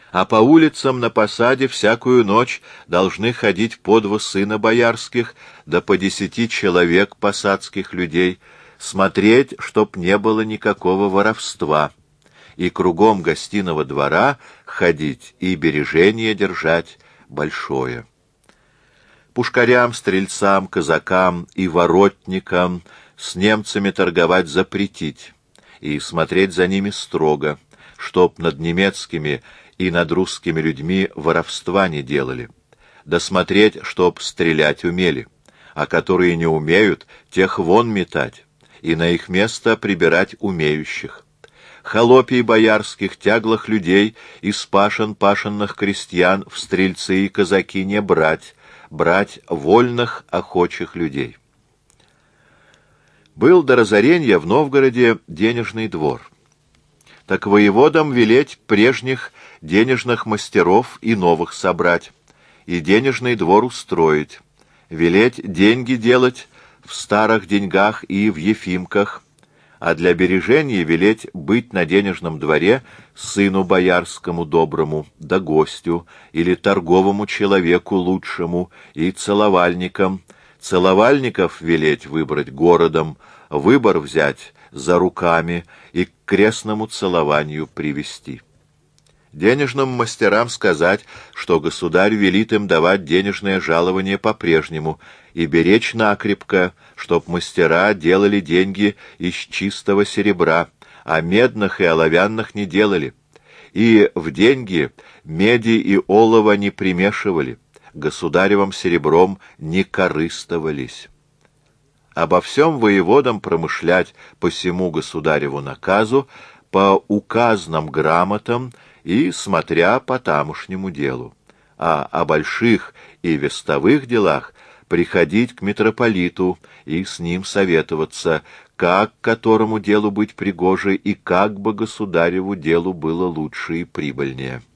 А по улицам на посаде всякую ночь должны ходить по 2 сына боярских, да по 10 человек посадских людей, смотреть, чтоб не было никакого воровства, и кругом гостиного двора ходить и бережение держать большое. Пушкарям, стрельцам, казакам и воротникам с немцами торговать запретить и смотреть за ними строго, чтоб над немецкими и над русскими людьми воровства не делали, да смотреть, чтоб стрелять умели, а которые не умеют, тех вон метать, и на их место прибирать умеющих. Холопий боярских, тяглых людей из пашенных крестьян в стрельцы и казаки не брать, брать вольных охочих людей. Был до разорения в Новгороде денежный двор. Так воеводам велеть прежних денежных мастеров и новых собрать, и денежный двор устроить, велеть деньги делать в старых деньгах и в ефимках, а для бережения велеть быть на денежном дворе сыну боярскому доброму, да гостю, или торговому человеку лучшему, и целовальникам. Целовальников велеть выбрать городом, выбор взять за руками и к крестному целованию привести. Денежным мастерам сказать, что государь велит им давать денежное жалование по-прежнему и беречь накрепко, чтоб мастера делали деньги из чистого серебра, а медных и оловянных не делали, и в деньги меди и олова не примешивали, государевым серебром не корыстовались. Обо всем воеводам промышлять по сему государеву наказу, по указным грамотам и смотря по тамошнему делу, а о больших и вестовых делах приходить к митрополиту и с ним советоваться, как к которому делу быть пригоже и как бы государеву делу было лучше и прибыльнее.